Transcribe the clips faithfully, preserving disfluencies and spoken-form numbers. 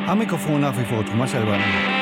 Am Mikrofon nach wie vor Thomas Elber.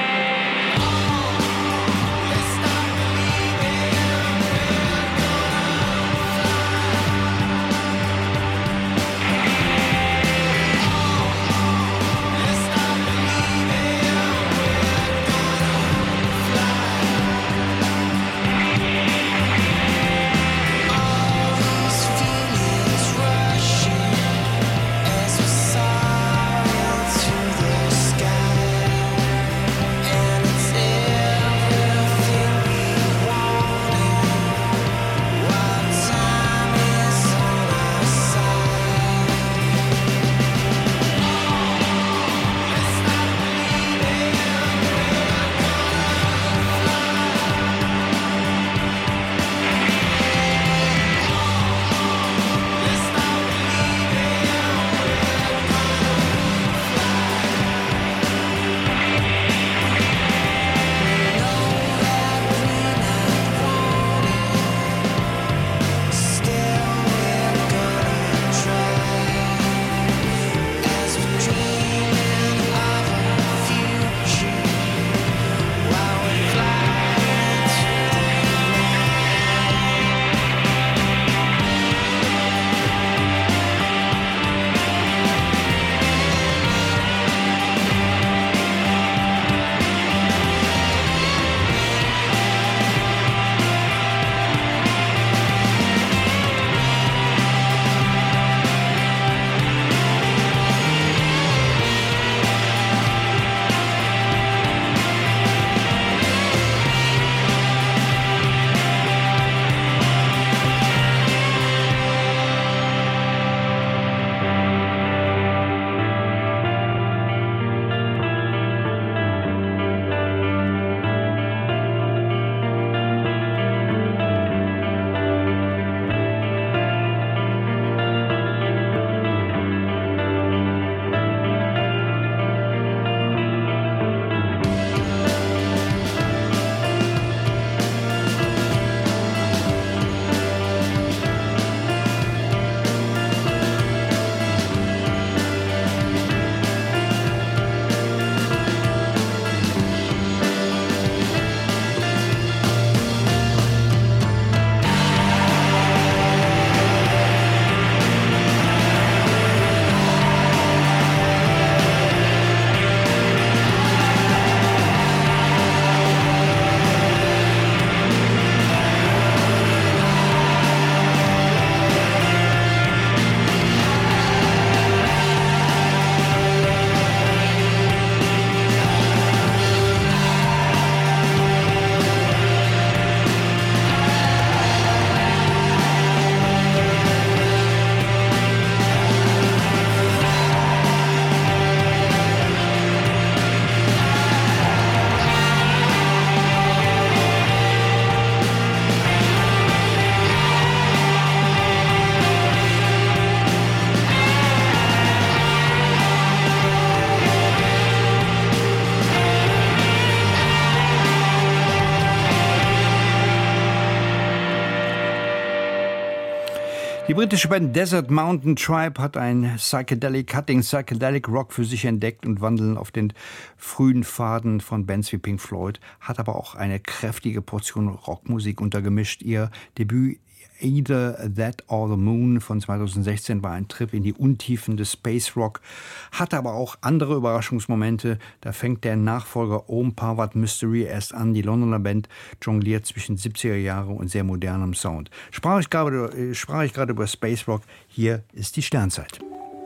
Die britische Band Desert Mountain Tribe hat ein Psychedelic Cutting, Psychedelic Rock für sich entdeckt und wandeln auf den frühen Pfaden von Bands wie Pink Floyd, hat aber auch eine kräftige Portion Rockmusik untergemischt. Ihr Debüt Either That or the Moon von zweitausendsechzehn war ein Trip in die Untiefen des Space Rock, hatte aber auch andere Überraschungsmomente. Da fängt der Nachfolger Om Parvat Mystery erst an. Die Londoner Band jongliert zwischen siebziger Jahre und sehr modernem Sound. Sprach ich gerade, sprach ich gerade über Space Rock. Hier ist die Sternzeit.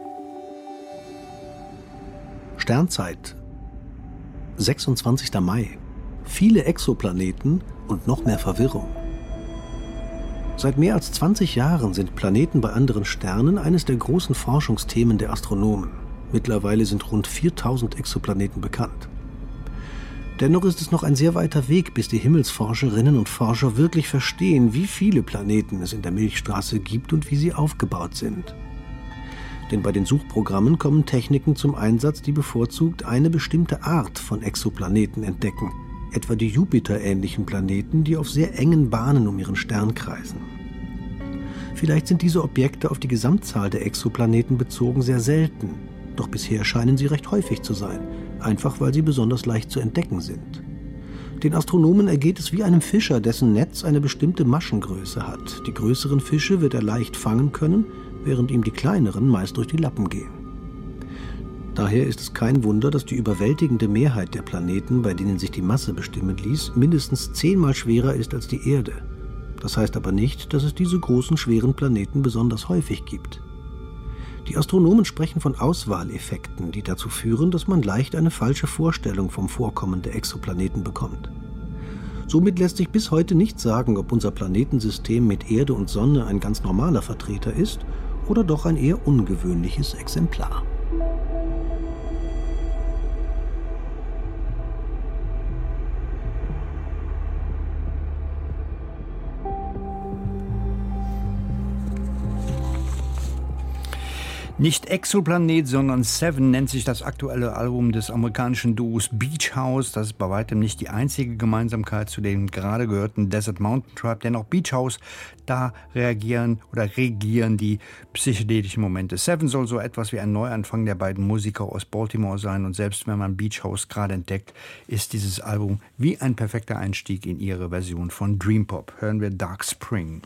Sternzeit. sechsundzwanzigster Mai. Viele Exoplaneten und noch mehr Verwirrung. Seit mehr als zwanzig Jahren sind Planeten bei anderen Sternen eines der großen Forschungsthemen der Astronomen. Mittlerweile sind rund viertausend Exoplaneten bekannt. Dennoch ist es noch ein sehr weiter Weg, bis die Himmelsforscherinnen und Forscher wirklich verstehen, wie viele Planeten es in der Milchstraße gibt und wie sie aufgebaut sind. Denn bei den Suchprogrammen kommen Techniken zum Einsatz, die bevorzugt eine bestimmte Art von Exoplaneten entdecken, etwa die Jupiter-ähnlichen Planeten, die auf sehr engen Bahnen um ihren Stern kreisen. Vielleicht sind diese Objekte auf die Gesamtzahl der Exoplaneten bezogen sehr selten, doch bisher scheinen sie recht häufig zu sein, einfach weil sie besonders leicht zu entdecken sind. Den Astronomen ergeht es wie einem Fischer, dessen Netz eine bestimmte Maschengröße hat. Die größeren Fische wird er leicht fangen können, während ihm die kleineren meist durch die Lappen gehen. Daher ist es kein Wunder, dass die überwältigende Mehrheit der Planeten, bei denen sich die Masse bestimmen ließ, mindestens zehnmal schwerer ist als die Erde. Das heißt aber nicht, dass es diese großen, schweren Planeten besonders häufig gibt. Die Astronomen sprechen von Auswahleffekten, die dazu führen, dass man leicht eine falsche Vorstellung vom Vorkommen der Exoplaneten bekommt. Somit lässt sich bis heute nicht sagen, ob unser Planetensystem mit Erde und Sonne ein ganz normaler Vertreter ist oder doch ein eher ungewöhnliches Exemplar. Nicht Exoplanet, sondern Seven nennt sich das aktuelle Album des amerikanischen Duos Beach House. Das ist bei weitem nicht die einzige Gemeinsamkeit zu dem gerade gehörten Desert Mountain Tribe, denn auch Beach House, da reagieren oder regieren die psychedelischen Momente. Seven soll so etwas wie ein Neuanfang der beiden Musiker aus Baltimore sein, und selbst wenn man Beach House gerade entdeckt, ist dieses Album wie ein perfekter Einstieg in ihre Version von Dream Pop. Hören wir Dark Spring.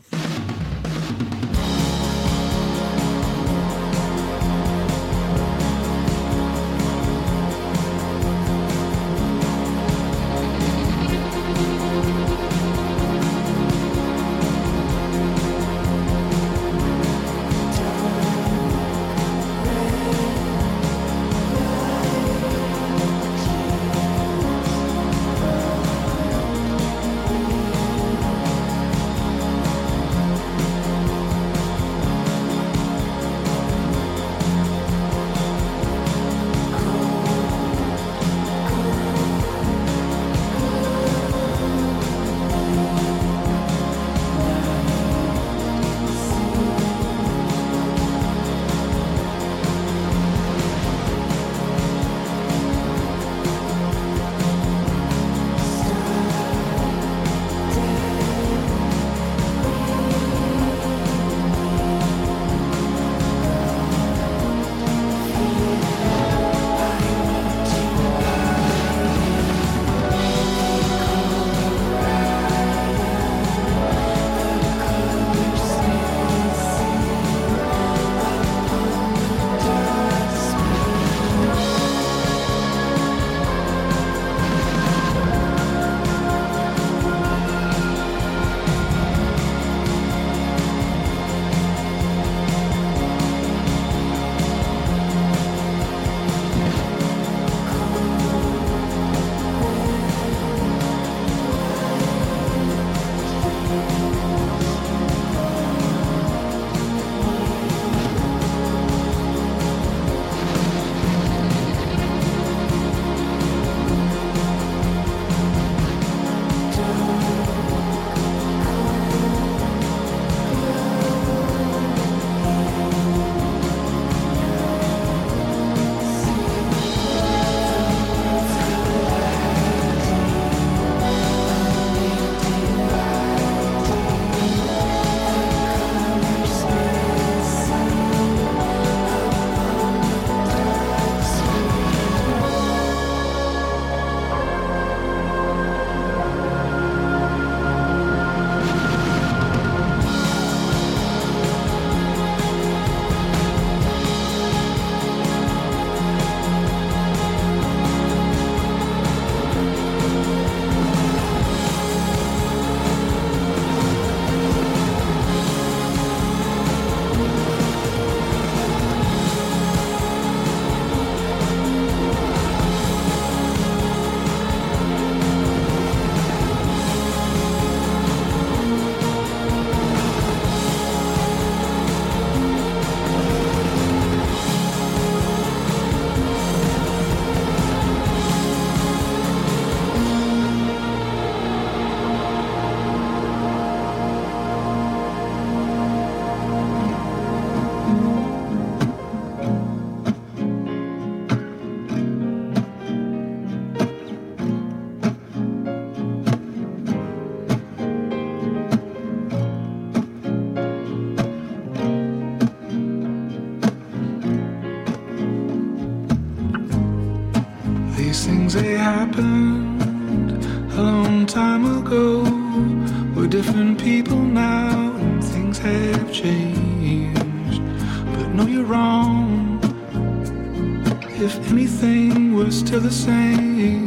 happened a long time ago. We're different people now and things have changed. But no, you're wrong. If anything, we're still the same.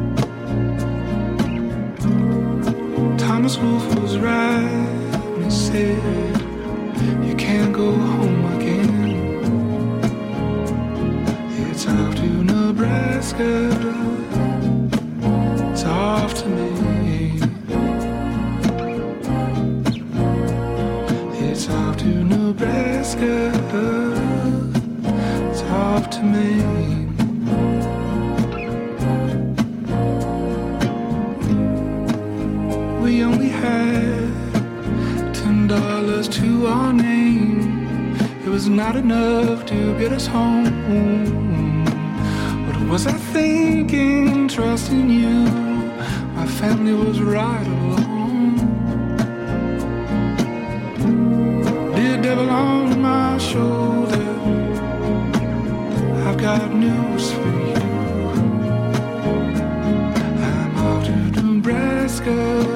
Thomas Wolfe was right when he said you can't go home again. It's off to Nebraska, it's off to me. It's off to Nebraska, it's off to me. We only had ten dollars to our name. It was not enough to get us home. What was I thinking, trusting you? My family was right along. Dear devil on my shoulder, I've got news for you. I'm off to Nebraska.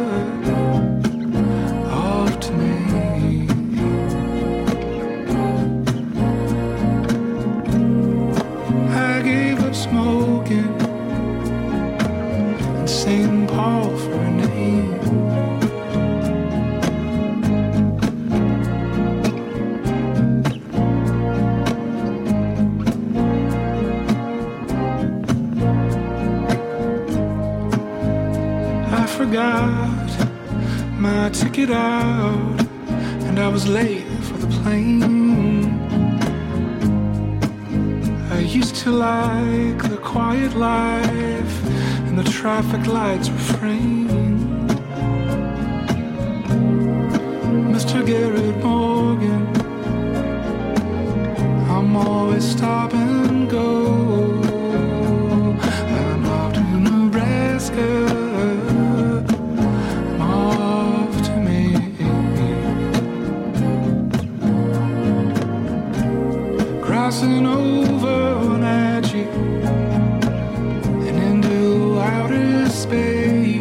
Got my ticket out and I was late for the plane. I used to like the quiet life and the traffic lights refrain. Mister Garrett Morgan, I'm always stop and go. I'm off to Nebraska. Crossing over Wenatchee and into outer space.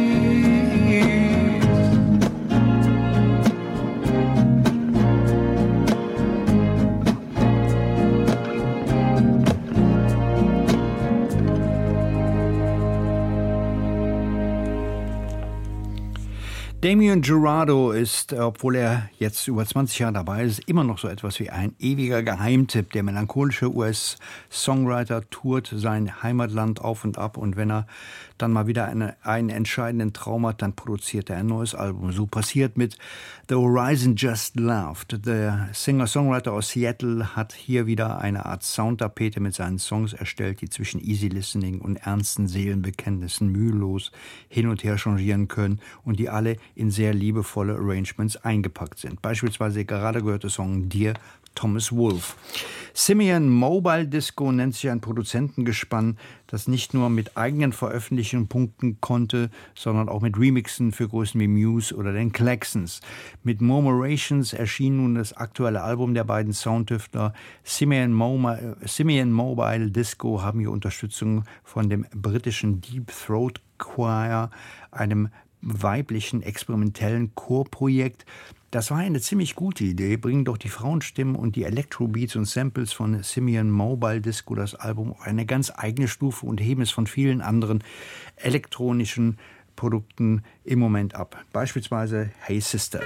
Damien Jurado ist, obwohl er jetzt über zwanzig Jahre dabei ist, immer noch so etwas wie ein ewiger Geheimtipp. Der melancholische U S-Songwriter tourt sein Heimatland auf und ab und wenn er dann mal wieder eine, einen entscheidenden Traum hat, dann produziert er ein neues Album. So passiert mit The Horizon Just Laughed. Der Singer-Songwriter aus Seattle hat hier wieder eine Art Soundtapete mit seinen Songs erstellt, die zwischen Easy Listening und ernsten Seelenbekenntnissen mühelos hin und her changieren können und die alle in sehr liebevolle Arrangements eingepackt sind. Beispielsweise gerade gehörte Song Dear Thomas Wolfe. Simian Mobile Disco nennt sich ein Produzentengespann, das nicht nur mit eigenen Veröffentlichungen punkten konnte, sondern auch mit Remixen für Größen wie Muse oder den Klaxons. Mit Murmurations erschien nun das aktuelle Album der beiden Soundtüftler. Simian, Mo- Simian Mobile Disco haben hier Unterstützung von dem britischen Deep Throat Choir, einem weiblichen experimentellen Chorprojekt. Das war eine ziemlich gute Idee. Bringen doch die Frauenstimmen und die Electrobeats und Samples von Simian Mobile Disco das Album auf eine ganz eigene Stufe und heben es von vielen anderen elektronischen Produkten im Moment ab. Beispielsweise Hey Sister.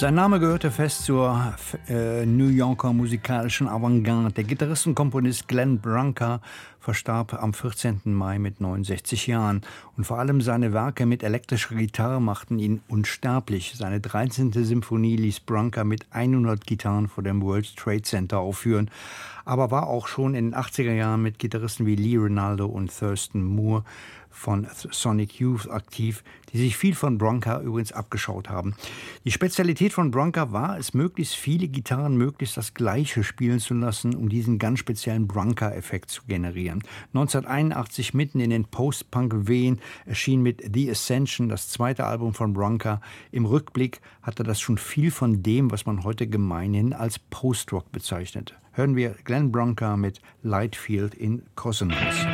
Sein Name gehörte fest zur äh, New Yorker musikalischen Avantgarde. Der Gitarrist und Komponist Glenn Branca verstarb am vierzehnten Mai mit neunundsechzig Jahren. Und vor allem seine Werke mit elektrischer Gitarre machten ihn unsterblich. Seine dreizehnte Symphonie ließ Branca mit hundert Gitarren vor dem World Trade Center aufführen, aber war auch schon in den achtziger Jahren mit Gitarristen wie Lee Ranaldo und Thurston Moore von Sonic Youth aktiv, die sich viel von Branca übrigens abgeschaut haben. Die Spezialität von Branca war es, möglichst viele Gitarren möglichst das Gleiche spielen zu lassen, um diesen ganz speziellen Branca-Effekt zu generieren. neunzehnhunderteinundachtzig, mitten in den Post-Punk-Wehen, erschien mit The Ascension das zweite Album von Branca. Im Rückblick hatte das schon viel von dem, was man heute gemeinhin als Post-Rock bezeichnet. Hören wir Glenn Branca mit Lightfield in Consonance.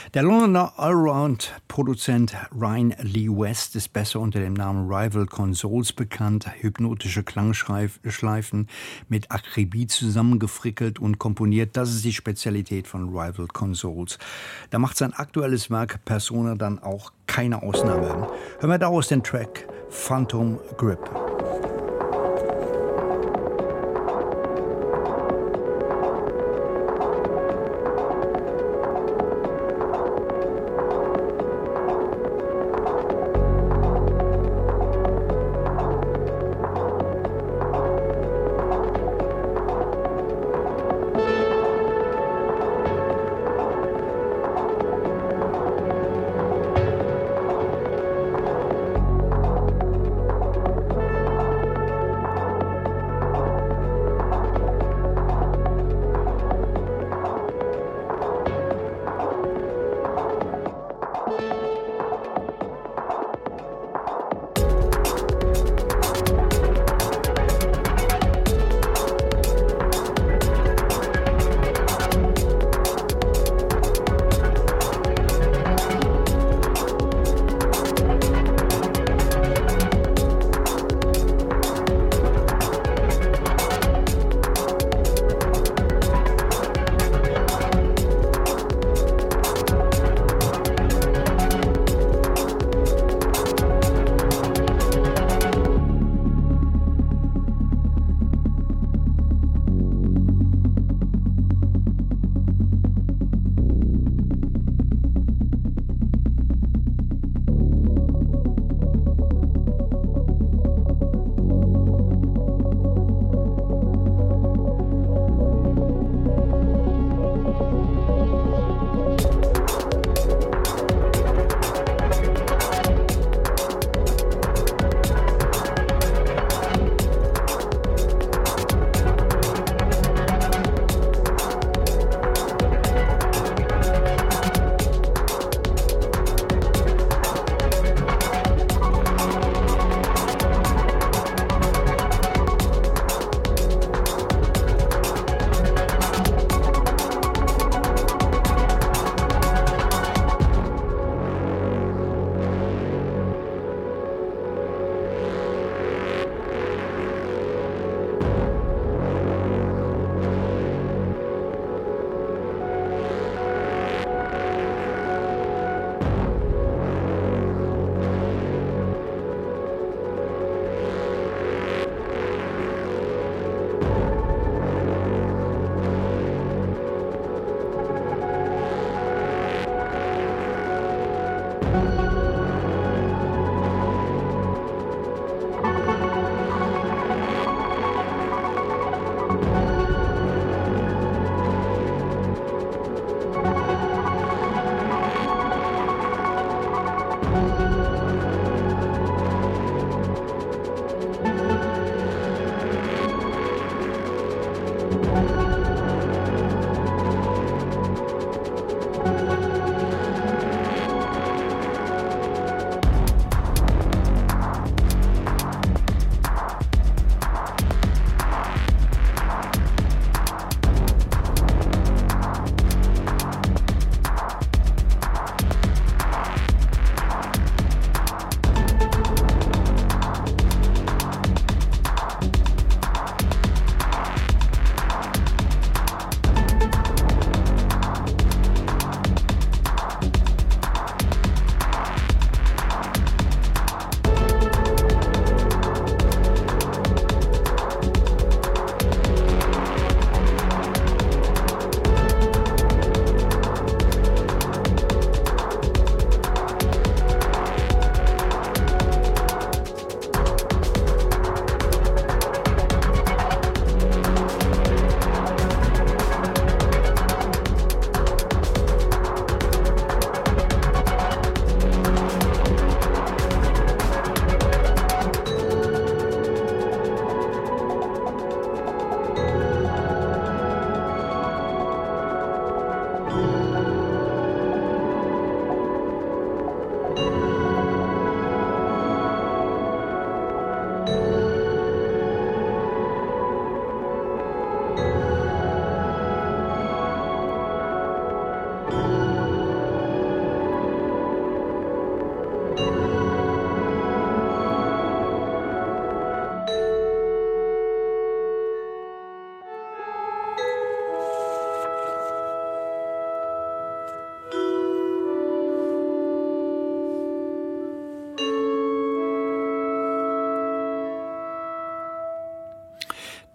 Der Londoner Allround-Produzent Ryan Lee West ist besser unter dem Namen Rival Consoles bekannt. Hypnotische Klangschleifen mit Akribie zusammengefrickelt und komponiert. Das ist die Spezialität von Rival Consoles. Da macht sein aktuelles Werk Persona dann auch keine Ausnahme. Hören wir daraus den Track Phantom Grip.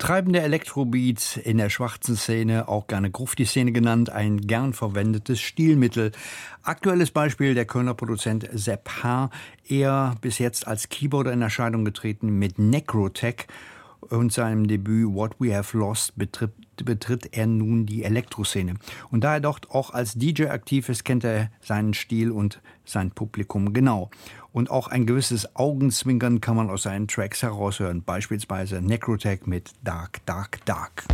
Treibende Elektrobeats in der schwarzen Szene, auch gerne Grufti-Szene genannt, ein gern verwendetes Stilmittel. Aktuelles Beispiel der Kölner Produzent Sepp H., er bis jetzt als Keyboarder in Erscheinung getreten mit Necrotech und seinem Debüt What We Have Lost betritt, betritt er nun die Elektroszene. Und da er dort auch als D J aktiv ist, kennt er seinen Stil und sein Publikum genau. Und auch ein gewisses Augenzwinkern kann man aus seinen Tracks heraushören. Beispielsweise Necrotech mit Dark, Dark, Dark.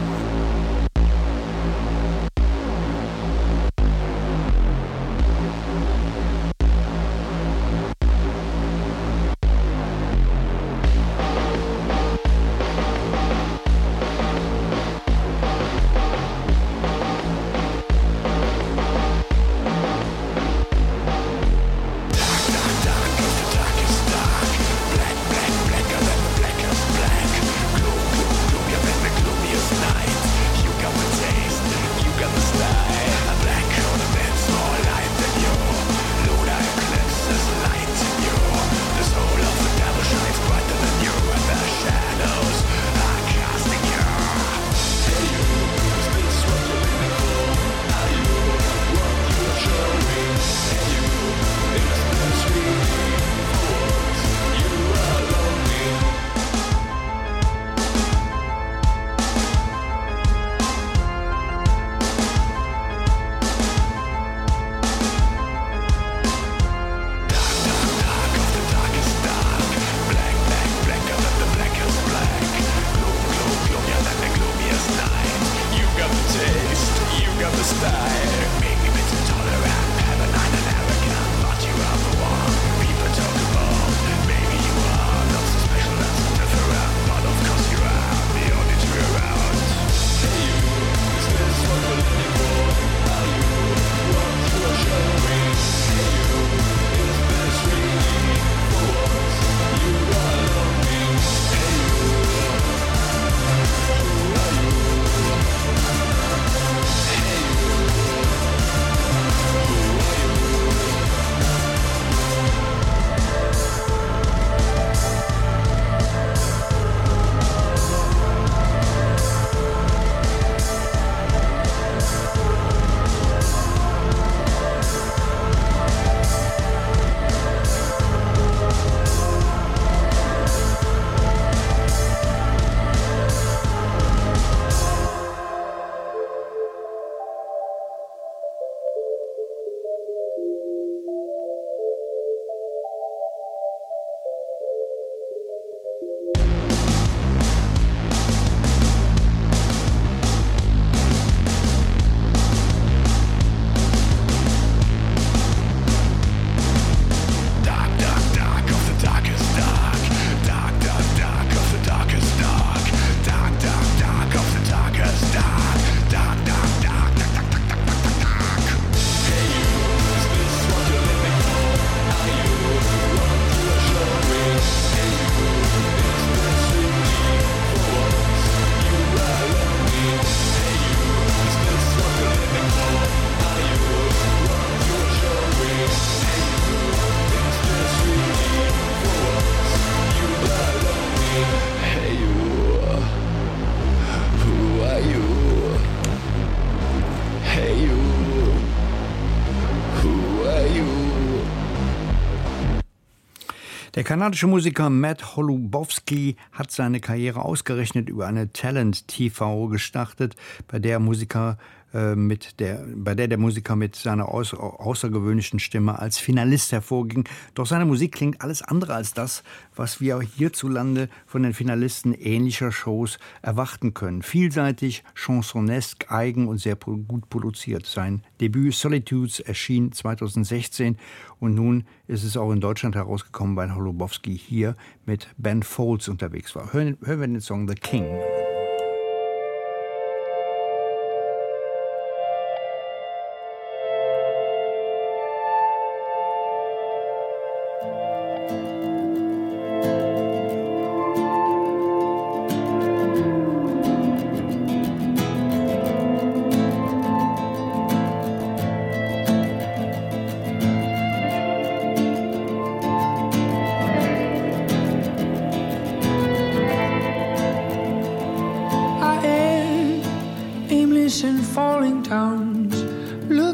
Der kanadische Musiker Matt Holubowski hat seine Karriere ausgerechnet über eine Talent-T V gestartet, bei der Musiker äh, mit der, bei der der Musiker mit seiner aus, außergewöhnlichen Stimme als Finalist hervorging. Doch seine Musik klingt alles andere als das, was wir hierzulande von den Finalisten ähnlicher Shows erwarten können. Vielseitig, chansonesque, eigen und sehr gut produziert. Sein Debüt Solitudes erschien zweitausendsechzehn und nun ist es auch in Deutschland herausgekommen, weil Holubowski hier mit Ben Folds unterwegs war. Hören, hören wir den Song The King.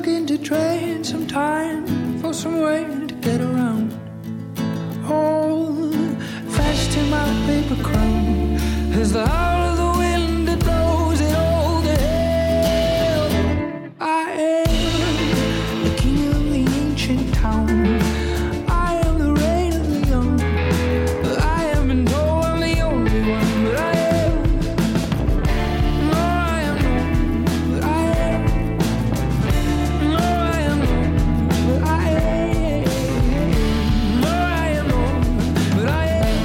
looking to trade some time for some way to get around. Hold fast in my paper crown as the howl of the wind that blows it all to hell. I am the king of the ancient town. I am the reign of the young. I have been told I'm the only one, but I am. No, I am known, but I am. No, I am known, but I am. No, I am known, but I am.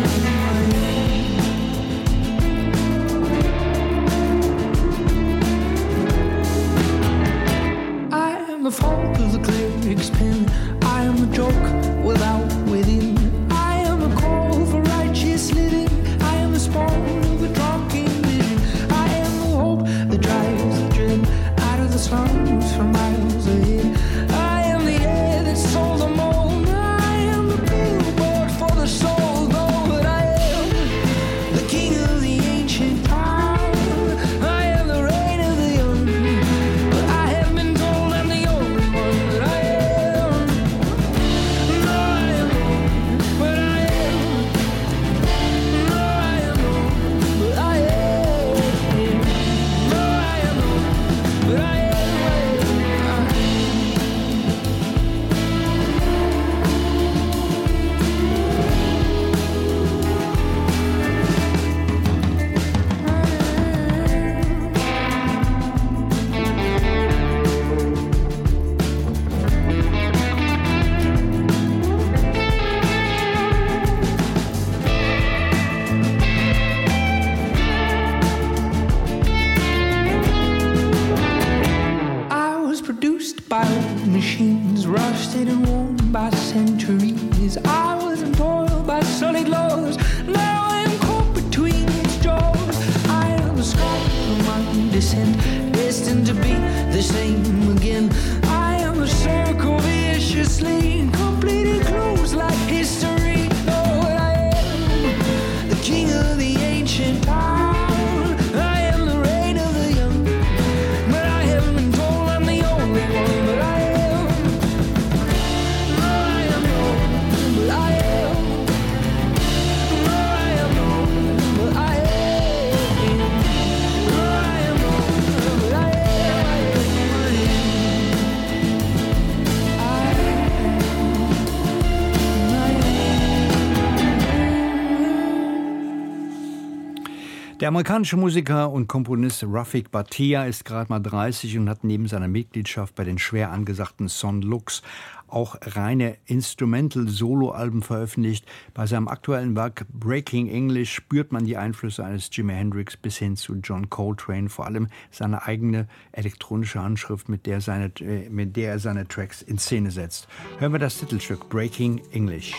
I am the fault of the cleric's pen. I am a joke without within. I am a call for righteous living. I am the spawn of a drunken vision. I am the hope that drives the dread out of the slums for miles ahead. I am the air that sold the mold. I am the billboard for the soul. No, but I am the king of the ancient town. I am the reign of the young. But I have been told I'm the only one, that I am. No, I am known, but I am. No, I am known, but I am. No, I am known, but I am. I was produced by old machines, rusted and worn by centuries. I was embroiled by solid laws. Now I am caught between its jaws. I am a scar of my descent, destined to be the same again. I am a circle viciously completely closed like history. Oh, I am the king of the ancient town. I am the reign of the young. But I haven't been told I'm the only one, but I am. No, I am known, but I am. No, I am known, but I am. No, I am known, but I am. I am. Der amerikanische Musiker und Komponist Rafik Bhatia ist gerade mal dreißig und hat neben seiner Mitgliedschaft bei den schwer angesagten Son Lux auch reine Instrumental-Solo-Alben veröffentlicht. Bei seinem aktuellen Werk Breaking English spürt man die Einflüsse eines Jimi Hendrix bis hin zu John Coltrane, vor allem seine eigene elektronische Handschrift, mit der, seine, mit der er seine Tracks in Szene setzt. Hören wir das Titelstück Breaking English.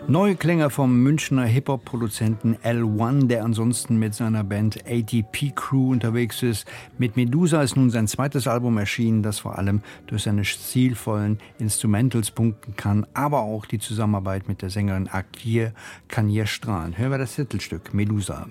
Neue Klänge vom Münchner Hip-Hop-Produzenten L eins, der ansonsten mit seiner Band A T P Crew unterwegs ist. Mit Medusa ist nun sein zweites Album erschienen, das vor allem durch seine stilvollen Instrumentals punkten kann, aber auch die Zusammenarbeit mit der Sängerin Akir Kanye strahlen. Hören wir das Titelstück Medusa.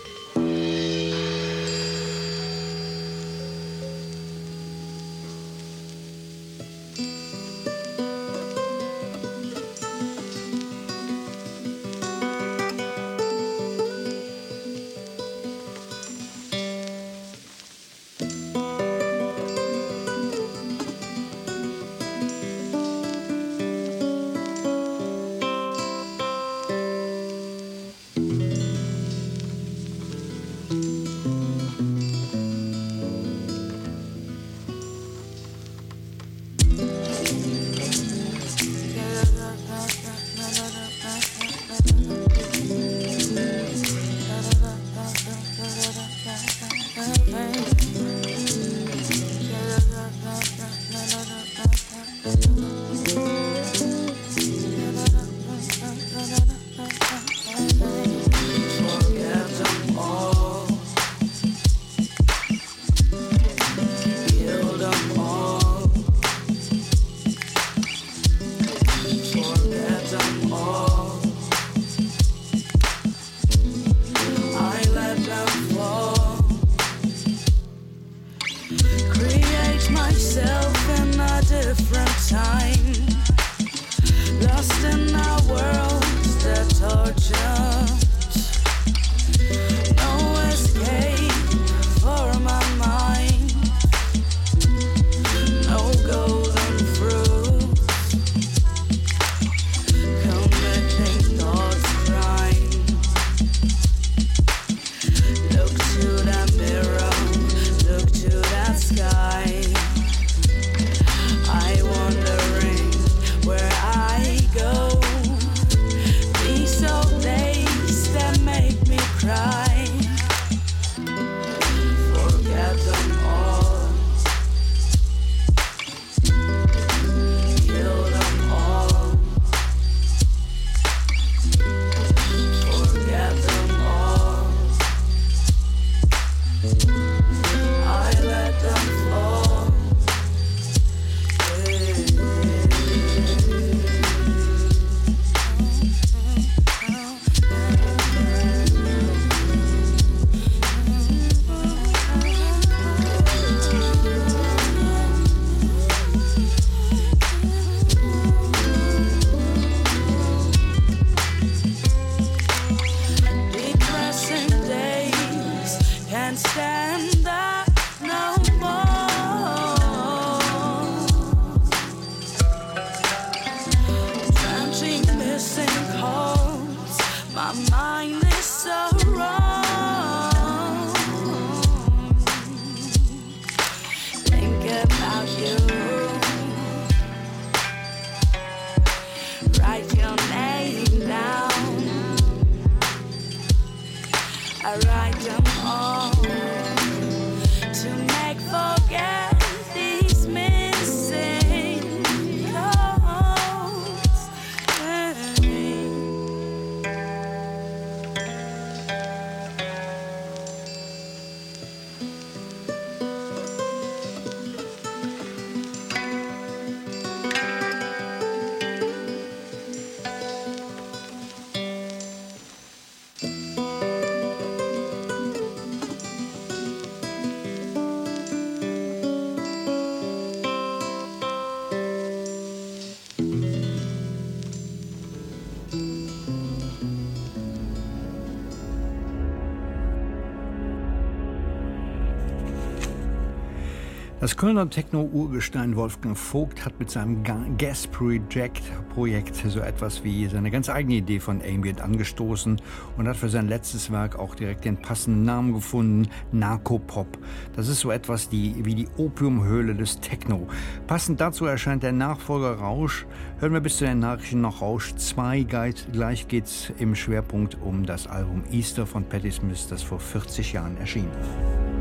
Das Kölner Techno-Urgestein Wolfgang Vogt hat mit seinem Gas Project-Projekt so etwas wie seine ganz eigene Idee von Ambient angestoßen und hat für sein letztes Werk auch direkt den passenden Namen gefunden, Narcopop. Das ist so etwas die, wie die Opiumhöhle des Techno. Passend dazu erscheint der Nachfolger Rausch. Hören wir bis zu den Nachrichten noch Rausch zwei. Gleich geht's im Schwerpunkt um das Album Easter von Patti Smith, das vor vierzig Jahren erschien.